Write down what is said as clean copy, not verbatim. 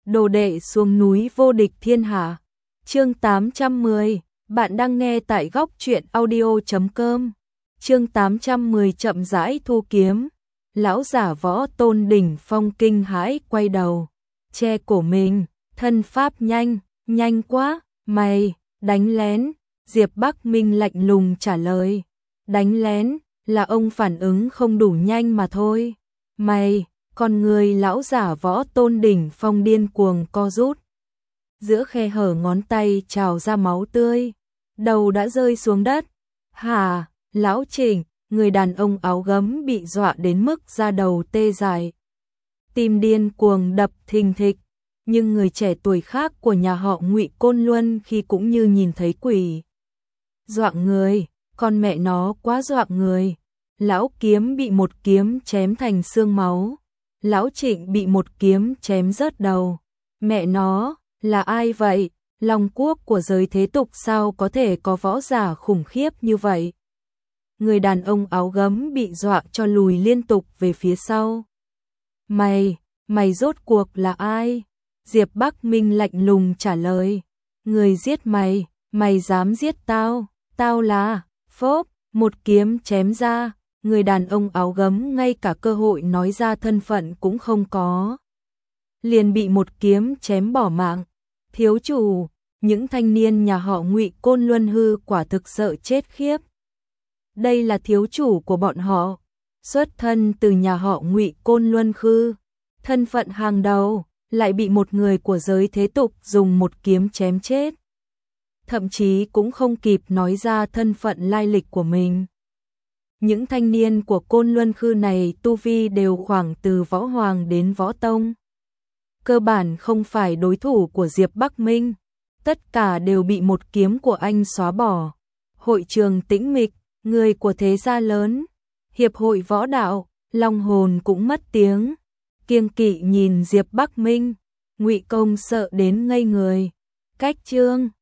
đồ đệ xuống núi vô địch thiên hạ. Chương 810, bạn đang nghe tại góc truyện audio.com. Chương 810 chậm rãi thu kiếm. Lão giả Võ Tôn đỉnh phong kinh hãi quay đầu, che cổ mình, thân pháp nhanh, nhanh quá, mày, đánh lén. Diệp Bắc Minh lạnh lùng trả lời, đánh lén, là ông phản ứng không đủ nhanh mà thôi. Mày, con người lão giả Võ Tôn đỉnh phong điên cuồng co rút. Giữa khe hở ngón tay trào ra máu tươi, đầu đã rơi xuống đất. Hả, lão Trịnh, người đàn ông áo gấm bị dọa đến mức da đầu tê dại. Tim điên cuồng đập thình thịch, nhưng người trẻ tuổi khác của nhà họ Ngụy Côn Luân khi cũng như nhìn thấy quỷ. Doạng người, con mẹ nó quá doạng người. Lão Kiếm bị một kiếm chém thành xương máu. Lão Trịnh bị một kiếm chém rớt đầu. Mẹ nó, là ai vậy? Long quốc của giới thế tục sao có thể có võ giả khủng khiếp như vậy? Người đàn ông áo gấm bị dọa cho lùi liên tục về phía sau. Mày rốt cuộc là ai? Diệp Bắc Minh lạnh lùng trả lời. Người giết mày, mày dám giết tao, tao là, phốp, một kiếm chém ra. Người đàn ông áo gấm ngay cả cơ hội nói ra thân phận cũng không có, liền bị một kiếm chém bỏ mạng. Thiếu chủ, những thanh niên nhà họ Ngụy Côn Luân hư quả thực sợ chết khiếp. Đây là thiếu chủ của bọn họ, xuất thân từ nhà họ Ngụy Côn Luân Khư, thân phận hàng đầu, lại bị một người của giới thế tục dùng một kiếm chém chết. Thậm chí cũng không kịp nói ra thân phận lai lịch của mình. Những thanh niên của Côn Luân Khư này tu vi đều khoảng từ võ hoàng đến võ tông. Cơ bản không phải đối thủ của Diệp Bắc Minh, tất cả đều bị một kiếm của anh xóa bỏ. Hội trường tĩnh mịch, người của thế gia lớn, hiệp hội võ đạo, Long Hồn cũng mất tiếng, kiêng kỵ nhìn Diệp Bắc Minh. Ngụy Công sợ đến ngây người. Cách chương